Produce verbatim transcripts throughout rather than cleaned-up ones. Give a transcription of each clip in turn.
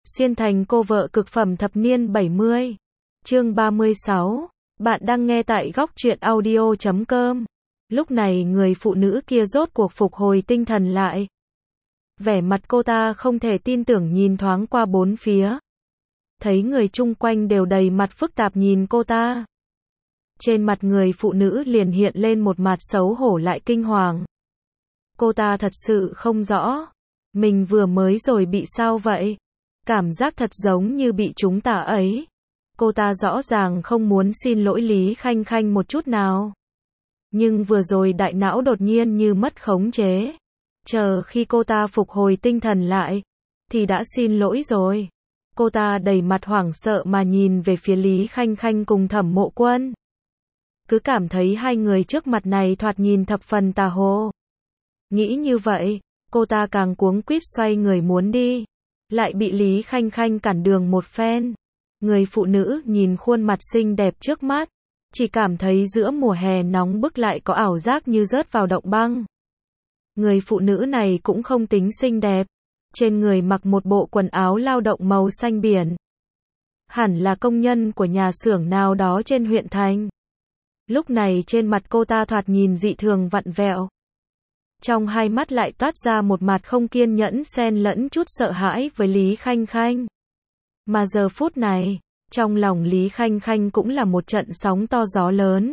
Xuyên thành cô vợ cực phẩm thập niên bảy mươi. Chương ba mươi sáu. Bạn đang nghe tại góc truyện audio chấm com. Lúc này người phụ nữ kia rốt cuộc phục hồi tinh thần lại. Vẻ mặt cô ta không thể tin tưởng nhìn thoáng qua bốn phía. Thấy người chung quanh đều đầy mặt phức tạp nhìn cô ta. Trên mặt người phụ nữ liền hiện lên một mặt xấu hổ lại kinh hoàng. Cô ta thật sự không rõ. Mình vừa mới rồi bị sao vậy? Cảm giác thật giống như bị chúng ta ấy. Cô ta rõ ràng không muốn xin lỗi Lý Khanh Khanh một chút nào. Nhưng vừa rồi đại não đột nhiên như mất khống chế. Chờ khi cô ta phục hồi tinh thần lại, thì đã xin lỗi rồi. Cô ta đầy mặt hoảng sợ mà nhìn về phía Lý Khanh Khanh cùng Thẩm Mộ Quân. Cứ cảm thấy hai người trước mặt này thoạt nhìn thập phần tà hồ. Nghĩ như vậy, cô ta càng cuống quýt xoay người muốn đi. Lại bị Lý Khanh Khanh cản đường một phen. Người phụ nữ nhìn khuôn mặt xinh đẹp trước mắt, chỉ cảm thấy giữa mùa hè nóng bức lại có ảo giác như rớt vào động băng. Người phụ nữ này cũng không tính xinh đẹp. Trên người mặc một bộ quần áo lao động màu xanh biển. Hẳn là công nhân của nhà xưởng nào đó trên huyện thành. Lúc này trên mặt cô ta thoạt nhìn dị thường vặn vẹo. Trong hai mắt lại toát ra một mặt không kiên nhẫn xen lẫn chút sợ hãi với Lý Khanh Khanh. Mà giờ phút này, trong lòng Lý Khanh Khanh cũng là một trận sóng to gió lớn.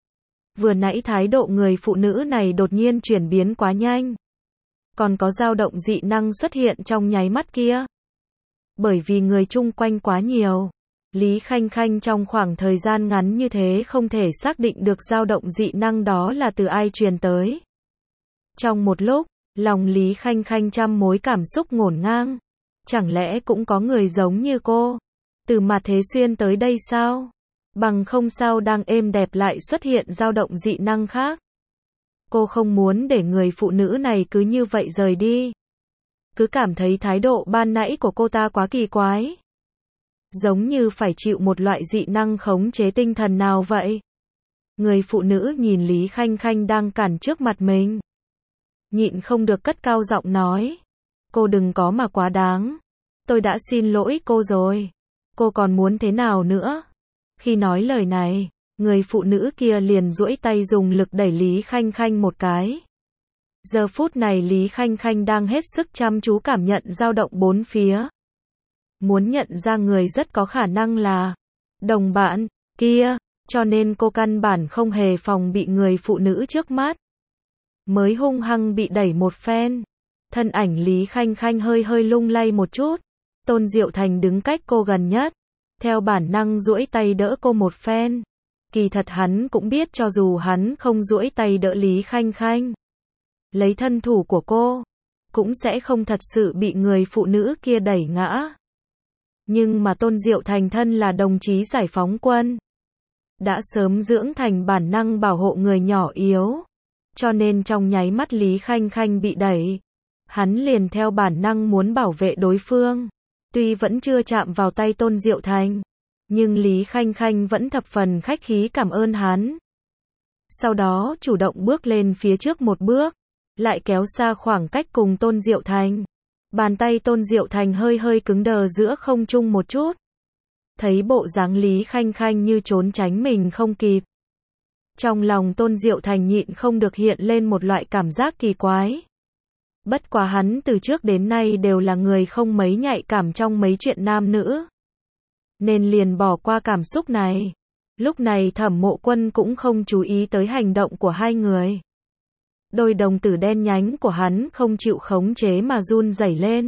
Vừa nãy thái độ người phụ nữ này đột nhiên chuyển biến quá nhanh. Còn có dao động dị năng xuất hiện trong nháy mắt kia. Bởi vì người chung quanh quá nhiều, Lý Khanh Khanh trong khoảng thời gian ngắn như thế không thể xác định được dao động dị năng đó là từ ai truyền tới. Trong một lúc, lòng Lý Khanh Khanh trăm mối cảm xúc ngổn ngang. Chẳng lẽ cũng có người giống như cô, từ mặt thế xuyên tới đây sao? Bằng không sao đang êm đẹp lại xuất hiện dao động dị năng khác. Cô không muốn để người phụ nữ này cứ như vậy rời đi. Cứ cảm thấy thái độ ban nãy của cô ta quá kỳ quái. Giống như phải chịu một loại dị năng khống chế tinh thần nào vậy. Người phụ nữ nhìn Lý Khanh Khanh đang cản trước mặt mình. Nhịn không được cất cao giọng nói. Cô đừng có mà quá đáng. Tôi đã xin lỗi cô rồi. Cô còn muốn thế nào nữa? Khi nói lời này, người phụ nữ kia liền duỗi tay dùng lực đẩy Lý Khanh Khanh một cái. Giờ phút này Lý Khanh Khanh đang hết sức chăm chú cảm nhận dao động bốn phía. Muốn nhận ra người rất có khả năng là đồng bạn kia, cho nên cô căn bản không hề phòng bị người phụ nữ trước mắt. Mới hung hăng bị đẩy một phen. Thân ảnh Lý Khanh Khanh hơi hơi lung lay một chút. Tôn Diệu Thành đứng cách cô gần nhất. Theo bản năng duỗi tay đỡ cô một phen. Kỳ thật hắn cũng biết cho dù hắn không duỗi tay đỡ Lý Khanh Khanh, lấy thân thủ của cô, cũng sẽ không thật sự bị người phụ nữ kia đẩy ngã. Nhưng mà Tôn Diệu Thành thân là đồng chí giải phóng quân. Đã sớm dưỡng thành bản năng bảo hộ người nhỏ yếu. Cho nên trong nháy mắt Lý Khanh Khanh bị đẩy, hắn liền theo bản năng muốn bảo vệ đối phương. Tuy vẫn chưa chạm vào tay Tôn Diệu Thành, nhưng Lý Khanh Khanh vẫn thập phần khách khí cảm ơn hắn. Sau đó chủ động bước lên phía trước một bước, lại kéo xa khoảng cách cùng Tôn Diệu Thành. Bàn tay Tôn Diệu Thành hơi hơi cứng đờ giữa không trung một chút. Thấy bộ dáng Lý Khanh Khanh như trốn tránh mình không kịp. Trong lòng Tôn Diệu Thành nhịn không được hiện lên một loại cảm giác kỳ quái. Bất quá hắn từ trước đến nay đều là người không mấy nhạy cảm trong mấy chuyện nam nữ. Nên liền bỏ qua cảm xúc này. Lúc này Thẩm Mộ Quân cũng không chú ý tới hành động của hai người. Đôi đồng tử đen nhánh của hắn không chịu khống chế mà run rẩy lên.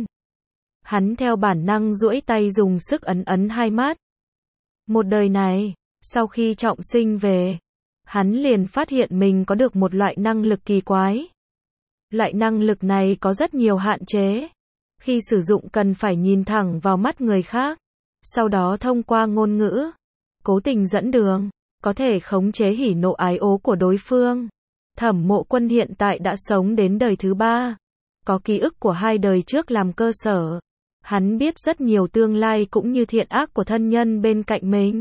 Hắn theo bản năng duỗi tay dùng sức ấn ấn hai mắt. Một đời này, sau khi trọng sinh về, hắn liền phát hiện mình có được một loại năng lực kỳ quái. Loại năng lực này có rất nhiều hạn chế. Khi sử dụng cần phải nhìn thẳng vào mắt người khác. Sau đó thông qua ngôn ngữ, cố tình dẫn đường, có thể khống chế hỉ nộ ái ố của đối phương. Thẩm Mộ Quân hiện tại đã sống đến đời thứ ba. Có ký ức của hai đời trước làm cơ sở. Hắn biết rất nhiều tương lai cũng như thiện ác của thân nhân bên cạnh mình.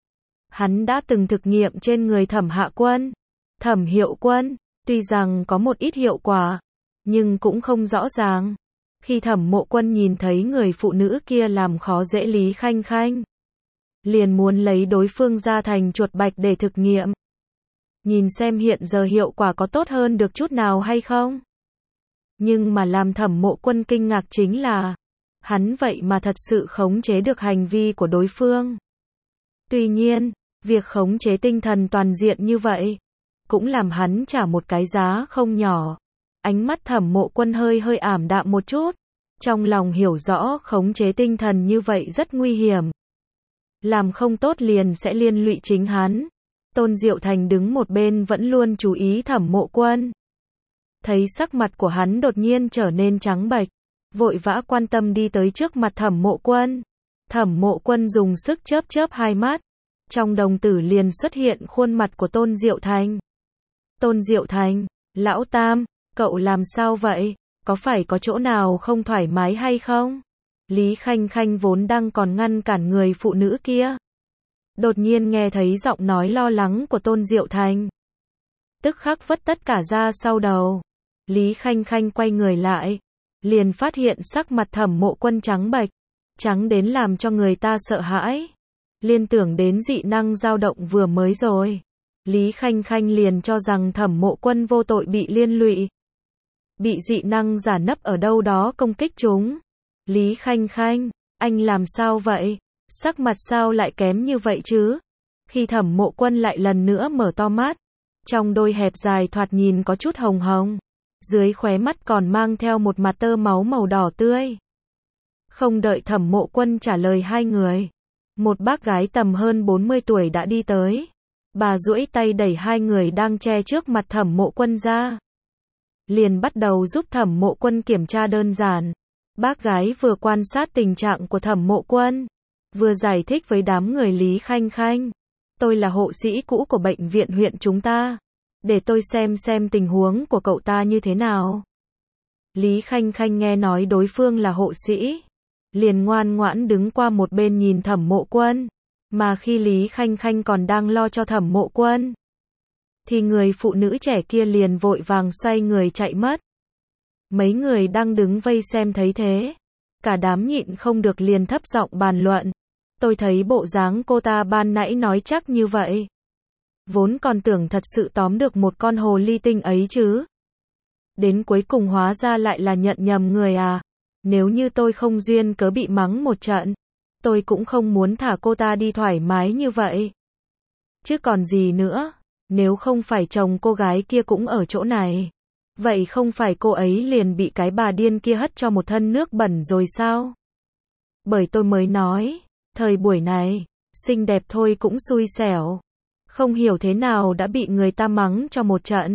Hắn đã từng thực nghiệm trên người Thẩm Hạ Quân, Thẩm Hiệu Quân. Tuy rằng có một ít hiệu quả, nhưng cũng không rõ ràng. Khi Thẩm Mộ Quân nhìn thấy người phụ nữ kia làm khó dễ Lý Khanh Khanh, liền muốn lấy đối phương ra thành chuột bạch để thực nghiệm. Nhìn xem hiện giờ hiệu quả có tốt hơn được chút nào hay không. Nhưng mà làm Thẩm Mộ Quân kinh ngạc chính là, hắn vậy mà thật sự khống chế được hành vi của đối phương. Tuy nhiên, việc khống chế tinh thần toàn diện như vậy, cũng làm hắn trả một cái giá không nhỏ. Ánh mắt Thẩm Mộ Quân hơi hơi ảm đạm một chút, trong lòng hiểu rõ khống chế tinh thần như vậy rất nguy hiểm. Làm không tốt liền sẽ liên lụy chính hắn. Tôn Diệu Thành đứng một bên vẫn luôn chú ý Thẩm Mộ Quân. Thấy sắc mặt của hắn đột nhiên trở nên trắng bệch, vội vã quan tâm đi tới trước mặt Thẩm Mộ Quân. Thẩm Mộ Quân dùng sức chớp chớp hai mắt, trong đồng tử liền xuất hiện khuôn mặt của Tôn Diệu Thành. Tôn Diệu Thành, lão Tam, cậu làm sao vậy? Có phải có chỗ nào không thoải mái hay không? Lý Khanh Khanh vốn đang còn ngăn cản người phụ nữ kia, đột nhiên nghe thấy giọng nói lo lắng của Tôn Diệu Thành, tức khắc vứt tất cả ra sau đầu. Lý Khanh Khanh quay người lại, liền phát hiện sắc mặt Thẩm Mộ Quân trắng bệch, trắng đến làm cho người ta sợ hãi. Liên tưởng đến dị năng dao động vừa mới rồi, Lý Khanh Khanh liền cho rằng Thẩm Mộ Quân vô tội bị liên lụy, bị dị năng giả nấp ở đâu đó công kích chúng. Lý Khanh Khanh, anh làm sao vậy? Sắc mặt sao lại kém như vậy chứ? Khi Thẩm Mộ Quân lại lần nữa mở to mắt, trong đôi hẹp dài thoạt nhìn có chút hồng hồng, dưới khóe mắt còn mang theo một mặt tơ máu màu đỏ tươi. Không đợi Thẩm Mộ Quân trả lời hai người, một bác gái tầm hơn bốn mươi tuổi đã đi tới. Bà duỗi tay đẩy hai người đang che trước mặt Thẩm Mộ Quân ra, liền bắt đầu giúp Thẩm Mộ Quân kiểm tra đơn giản. Bác gái vừa quan sát tình trạng của Thẩm Mộ Quân, vừa giải thích với đám người Lý Khanh Khanh. Tôi là hộ sĩ cũ của bệnh viện huyện chúng ta. Để tôi xem xem tình huống của cậu ta như thế nào. Lý Khanh Khanh nghe nói đối phương là hộ sĩ, liền ngoan ngoãn đứng qua một bên nhìn Thẩm Mộ Quân. Mà khi Lý Khanh Khanh còn đang lo cho Thẩm Mộ Quân, thì người phụ nữ trẻ kia liền vội vàng xoay người chạy mất. Mấy người đang đứng vây xem thấy thế, cả đám nhịn không được liền thấp giọng bàn luận. Tôi thấy bộ dáng cô ta ban nãy nói chắc như vậy, vốn còn tưởng thật sự tóm được một con hồ ly tinh ấy chứ. Đến cuối cùng hóa ra lại là nhận nhầm người à. Nếu như tôi không duyên cớ bị mắng một trận, tôi cũng không muốn thả cô ta đi thoải mái như vậy. Chứ còn gì nữa, nếu không phải chồng cô gái kia cũng ở chỗ này, vậy không phải cô ấy liền bị cái bà điên kia hất cho một thân nước bẩn rồi sao? Bởi tôi mới nói, thời buổi này, xinh đẹp thôi cũng xui xẻo. Không hiểu thế nào đã bị người ta mắng cho một trận.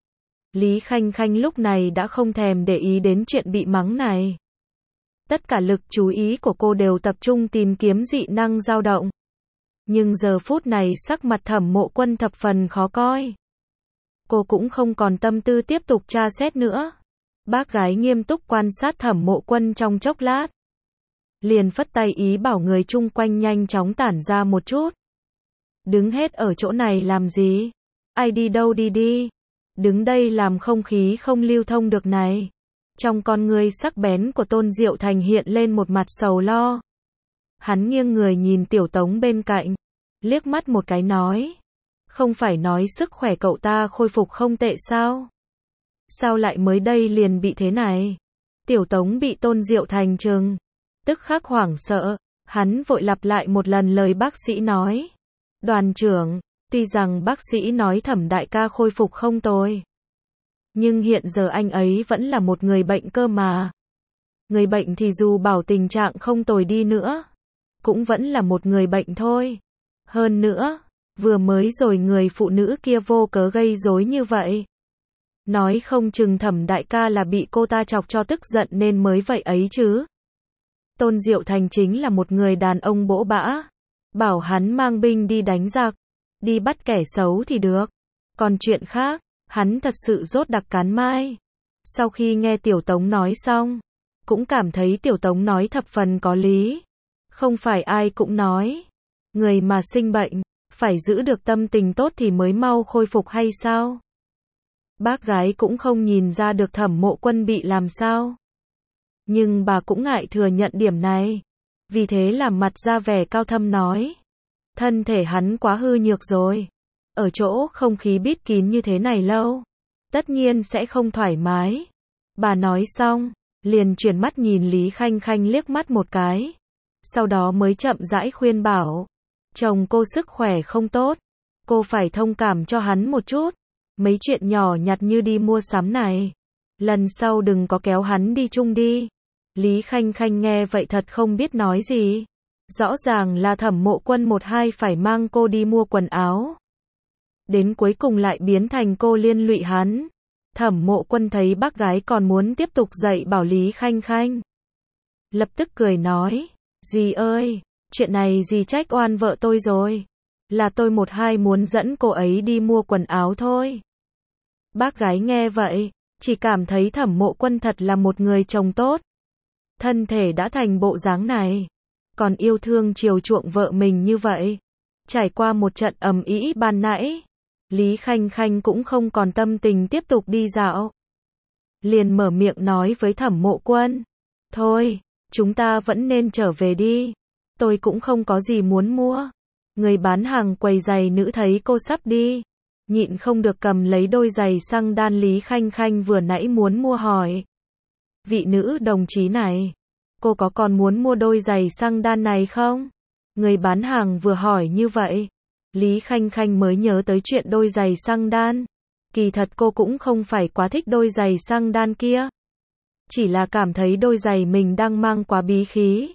Lý Khanh Khanh lúc này đã không thèm để ý đến chuyện bị mắng này. Tất cả lực chú ý của cô đều tập trung tìm kiếm dị năng dao động. Nhưng giờ phút này sắc mặt Thẩm Mộ Quân thập phần khó coi. Cô cũng không còn tâm tư tiếp tục tra xét nữa. Bác gái nghiêm túc quan sát Thẩm Mộ Quân trong chốc lát, liền phất tay ý bảo người chung quanh nhanh chóng tản ra một chút. Đứng hết ở chỗ này làm gì? Ai đi đâu đi đi. Đứng đây làm không khí không lưu thông được này. Trong con ngươi sắc bén của Tôn Diệu Thành hiện lên một mặt sầu lo. Hắn nghiêng người nhìn Tiểu Tống bên cạnh, liếc mắt một cái nói. Không phải nói sức khỏe cậu ta khôi phục không tệ sao? Sao lại mới đây liền bị thế này? Tiểu Tống bị Tôn Diệu Thành trừng, tức khắc hoảng sợ, hắn vội lặp lại một lần lời bác sĩ nói. Đoàn trưởng, tuy rằng bác sĩ nói Thẩm đại ca khôi phục không tồi, nhưng hiện giờ anh ấy vẫn là một người bệnh cơ mà. Người bệnh thì dù bảo tình trạng không tồi đi nữa, cũng vẫn là một người bệnh thôi. Hơn nữa, vừa mới rồi người phụ nữ kia vô cớ gây rối như vậy. Nói không chừng Thẩm đại ca là bị cô ta chọc cho tức giận nên mới vậy ấy chứ. Tôn Diệu Thành chính là một người đàn ông bỗ bã. Bảo hắn mang binh đi đánh giặc, đi bắt kẻ xấu thì được. Còn chuyện khác, hắn thật sự rốt đặc cán mai. Sau khi nghe Tiểu Tống nói xong, cũng cảm thấy Tiểu Tống nói thập phần có lý. Không phải ai cũng nói, người mà sinh bệnh, phải giữ được tâm tình tốt thì mới mau khôi phục hay sao? Bác gái cũng không nhìn ra được Thẩm Mộ Quân bị làm sao. Nhưng bà cũng ngại thừa nhận điểm này. Vì thế làm mặt ra vẻ cao thâm nói. Thân thể hắn quá hư nhược rồi. Ở chỗ không khí bít kín như thế này lâu. Tất nhiên sẽ không thoải mái. Bà nói xong, liền chuyển mắt nhìn Lý Khanh Khanh liếc mắt một cái. Sau đó mới chậm rãi khuyên bảo. Chồng cô sức khỏe không tốt. Cô phải thông cảm cho hắn một chút. Mấy chuyện nhỏ nhặt như đi mua sắm này. Lần sau đừng có kéo hắn đi chung đi. Lý Khanh Khanh nghe vậy thật không biết nói gì. Rõ ràng là Thẩm Mộ Quân một hai phải mang cô đi mua quần áo. Đến cuối cùng lại biến thành cô liên lụy hắn. Thẩm Mộ Quân thấy bác gái còn muốn tiếp tục dạy bảo Lý Khanh Khanh. Lập tức cười nói. Dì ơi, chuyện này dì trách oan vợ tôi rồi. Là tôi một hai muốn dẫn cô ấy đi mua quần áo thôi. Bác gái nghe vậy, chỉ cảm thấy Thẩm Mộ Quân thật là một người chồng tốt. Thân thể đã thành bộ dáng này, còn yêu thương chiều chuộng vợ mình như vậy. Trải qua một trận ầm ĩ ban nãy, Lý Khanh Khanh cũng không còn tâm tình tiếp tục đi dạo. Liền mở miệng nói với Thẩm Mộ Quân. Thôi, chúng ta vẫn nên trở về đi. Tôi cũng không có gì muốn mua. Người bán hàng quầy giày nữ thấy cô sắp đi, nhịn không được cầm lấy đôi giày xăng đan Lý Khanh Khanh vừa nãy muốn mua hỏi. Vị nữ đồng chí này, cô có còn muốn mua đôi giày xăng đan này không? Người bán hàng vừa hỏi như vậy, Lý Khanh Khanh mới nhớ tới chuyện đôi giày xăng đan. Kỳ thật cô cũng không phải quá thích đôi giày xăng đan kia. Chỉ là cảm thấy đôi giày mình đang mang quá bí khí.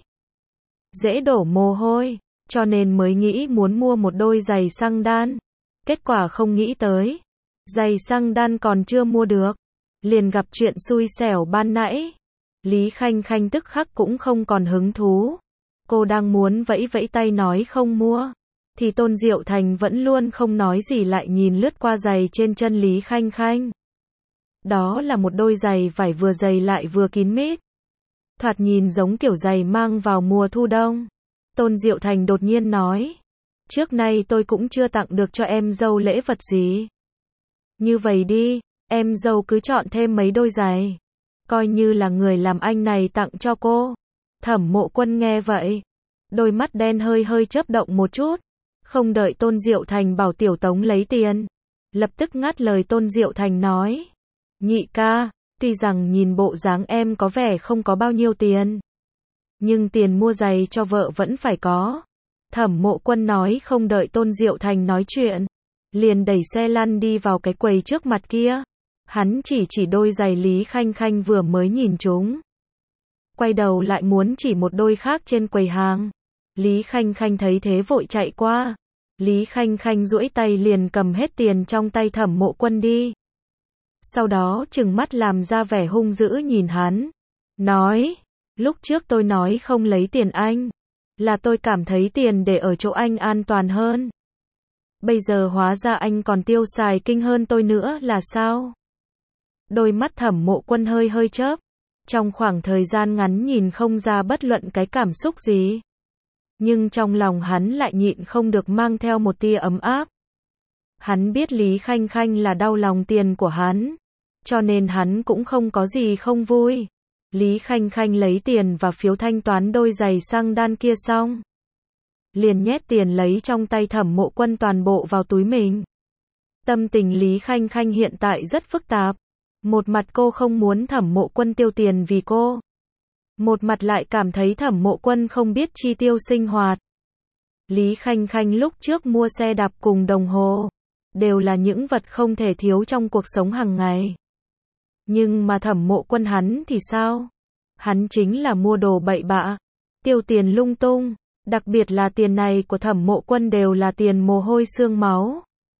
Dễ đổ mồ hôi, cho nên mới nghĩ muốn mua một đôi giày xăng đan. Kết quả không nghĩ tới, giày xăng đan còn chưa mua được, liền gặp chuyện xui xẻo ban nãy. Lý Khanh Khanh tức khắc cũng không còn hứng thú. Cô đang muốn vẫy vẫy tay nói không mua, thì Tôn Diệu Thành vẫn luôn không nói gì lại nhìn lướt qua giày trên chân Lý Khanh Khanh. Đó là một đôi giày vải vừa dày lại vừa kín mít. Thoạt nhìn giống kiểu giày mang vào mùa thu đông. Tôn Diệu Thành đột nhiên nói. Trước nay tôi cũng chưa tặng được cho em dâu lễ vật gì. Như vậy đi, em dâu cứ chọn thêm mấy đôi giày. Coi như là người làm anh này tặng cho cô. Thẩm Mộ Quân nghe vậy. Đôi mắt đen hơi hơi chớp động một chút. Không đợi Tôn Diệu Thành bảo Tiểu Tống lấy tiền. Lập tức ngắt lời Tôn Diệu Thành nói. Nhị ca, tuy rằng nhìn bộ dáng em có vẻ không có bao nhiêu tiền. Nhưng tiền mua giày cho vợ vẫn phải có. Thẩm Mộ Quân nói không đợi Tôn Diệu Thành nói chuyện. Liền đẩy xe lăn đi vào cái quầy trước mặt kia. Hắn chỉ chỉ đôi giày Lý Khanh Khanh vừa mới nhìn chúng. Quay đầu lại muốn chỉ một đôi khác trên quầy hàng. Lý Khanh Khanh thấy thế vội chạy qua. Lý Khanh Khanh duỗi tay liền cầm hết tiền trong tay Thẩm Mộ Quân đi. Sau đó trừng mắt làm ra vẻ hung dữ nhìn hắn. Nói, lúc trước tôi nói không lấy tiền anh. Là tôi cảm thấy tiền để ở chỗ anh an toàn hơn. Bây giờ hóa ra anh còn tiêu xài kinh hơn tôi nữa là sao? Đôi mắt Thẩm Mộ Quân hơi hơi chớp. Trong khoảng thời gian ngắn nhìn không ra bất luận cái cảm xúc gì. Nhưng trong lòng hắn lại nhịn không được mang theo một tia ấm áp. Hắn biết Lý Khanh Khanh là đau lòng tiền của hắn. Cho nên hắn cũng không có gì không vui. Lý Khanh Khanh lấy tiền và phiếu thanh toán đôi giày xăng đan kia xong. Liền nhét tiền lấy trong tay Thẩm Mộ Quân toàn bộ vào túi mình. Tâm tình Lý Khanh Khanh hiện tại rất phức tạp. Một mặt cô không muốn Thẩm Mộ Quân tiêu tiền vì cô. Một mặt lại cảm thấy Thẩm Mộ Quân không biết chi tiêu sinh hoạt. Lý Khanh Khanh lúc trước mua xe đạp cùng đồng hồ. Đều là những vật không thể thiếu trong cuộc sống hàng ngày. Nhưng mà Thẩm Mộ Quân hắn thì sao? Hắn chính là mua đồ bậy bạ. Tiêu tiền lung tung. Đặc biệt là tiền này của Thẩm Mộ Quân đều là tiền mồ hôi xương máu.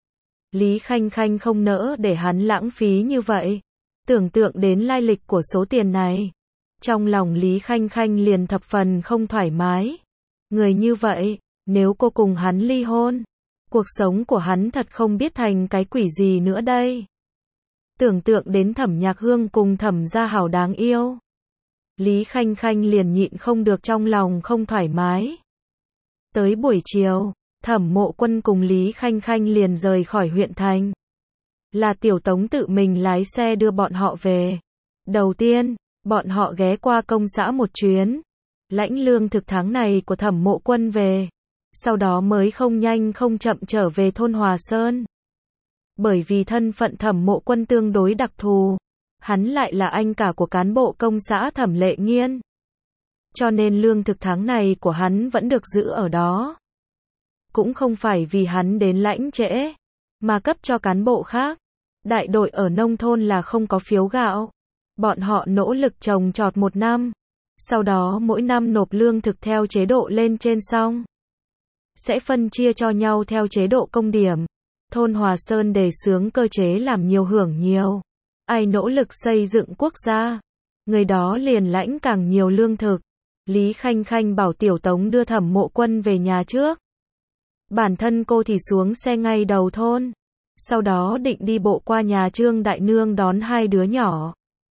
Lý Khanh Khanh không nỡ để hắn lãng phí như vậy. Tưởng tượng đến lai lịch của số tiền này. Trong lòng Lý Khanh Khanh liền thập phần không thoải mái. Người như vậy, nếu cô cùng hắn ly hôn, cuộc sống của hắn thật không biết thành cái quỷ gì nữa đây. Tưởng tượng đến Thẩm Nhạc Hương cùng Thẩm Gia Hảo đáng yêu. Lý Khanh Khanh liền nhịn không được trong lòng không thoải mái. Tới buổi chiều, Thẩm Mộ Quân cùng Lý Khanh Khanh liền rời khỏi huyện thành. Là Tiểu Tống tự mình lái xe đưa bọn họ về. Đầu tiên, Bọn họ ghé qua công xã một chuyến, lãnh lương thực tháng này của Thẩm Mộ Quân về, sau đó mới không nhanh không chậm trở về thôn Hòa Sơn. Bởi vì thân phận Thẩm Mộ Quân tương đối đặc thù, hắn lại là anh cả của cán bộ công xã Thẩm Lệ Nghiên. Cho nên lương thực tháng này của hắn vẫn được giữ ở đó. Cũng không phải vì hắn đến lãnh trễ, mà cấp cho cán bộ khác. Đại đội ở nông thôn là không có phiếu gạo. Bọn họ nỗ lực trồng trọt một năm. Sau đó mỗi năm nộp lương thực theo chế độ lên trên xong. Sẽ phân chia cho nhau theo chế độ công điểm. Thôn Hòa Sơn đề xướng cơ chế làm nhiều hưởng nhiều. Ai nỗ lực xây dựng quốc gia, người đó liền lãnh càng nhiều lương thực. Lý Khanh Khanh bảo Tiểu Tống đưa Thẩm Mộ Quân về nhà trước. Bản thân cô thì xuống xe ngay đầu thôn. Sau đó định đi bộ qua nhà Trương Đại Nương đón hai đứa nhỏ.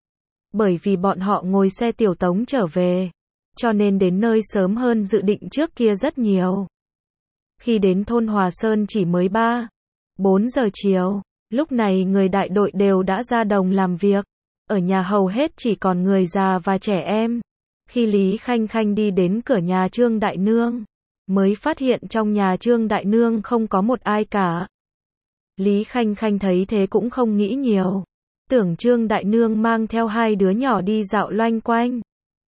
Bởi vì bọn họ ngồi xe Tiểu Tống trở về, cho nên đến nơi sớm hơn dự định trước kia rất nhiều. Khi đến thôn Hòa Sơn chỉ mới ba, bốn giờ chiều, lúc này người đại đội đều đã ra đồng làm việc. Ở nhà hầu hết chỉ còn người già và trẻ em. Khi Lý Khanh Khanh đi đến cửa nhà Trương Đại Nương, mới phát hiện trong nhà Trương Đại Nương không có một ai cả. Lý Khanh Khanh thấy thế cũng không nghĩ nhiều. Tưởng Trương Đại Nương mang theo hai đứa nhỏ đi dạo loanh quanh.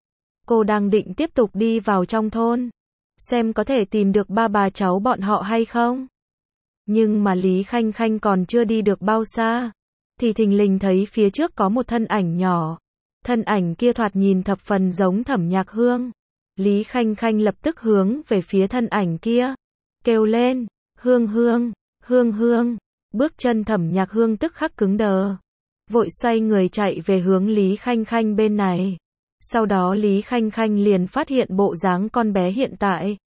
Cô đang định tiếp tục đi vào trong thôn, xem có thể tìm được ba bà cháu bọn họ hay không. Nhưng mà Lý Khanh Khanh còn chưa đi được bao xa, thì thình lình thấy phía trước có một thân ảnh nhỏ. Thân ảnh kia thoạt nhìn thập phần giống Thẩm Nhạc Hương. Lý Khanh Khanh lập tức hướng về phía thân ảnh kia, kêu lên, Hương Hương, Hương Hương. Bước chân Thẩm Nhạc Hương tức khắc cứng đờ, vội xoay người chạy về hướng Lý Khanh Khanh bên này. Sau đó Lý Khanh Khanh liền phát hiện bộ dáng con bé hiện tại.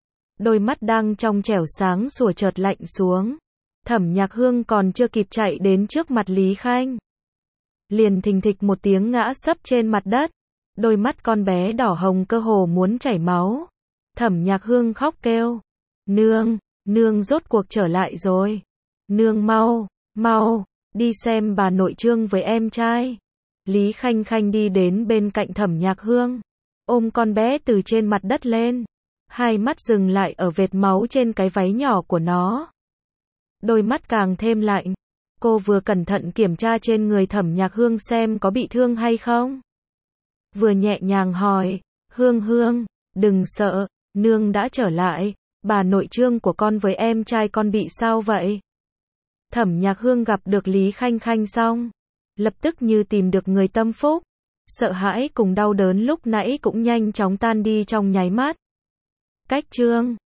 Đôi mắt đang trong trẻo sáng sủa chợt lạnh xuống. Thẩm Nhạc Hương còn chưa kịp chạy đến trước mặt Lý Khanh, liền thình thịch một tiếng ngã sấp trên mặt đất. Đôi mắt con bé đỏ hồng cơ hồ muốn chảy máu. Thẩm Nhạc Hương khóc kêu, Nương, Nương rốt cuộc trở lại rồi. Nương mau, mau, đi xem bà nội Trương với em trai. Lý Khanh Khanh đi đến bên cạnh Thẩm Nhạc Hương, ôm con bé từ trên mặt đất lên. Hai mắt dừng lại ở vệt máu trên cái váy nhỏ của nó. Đôi mắt càng thêm lạnh. Cô vừa cẩn thận kiểm tra trên người Thẩm Nhạc Hương xem có bị thương hay không. Vừa nhẹ nhàng hỏi, Hương Hương, đừng sợ, Nương đã trở lại. Bà nội Trương của con với em trai con bị sao vậy? Thẩm Nhạc Hương gặp được Lý Khanh Khanh xong, lập tức như tìm được người tâm phúc. Sợ hãi cùng đau đớn lúc nãy cũng nhanh chóng tan đi trong nháy mắt. Cách Trương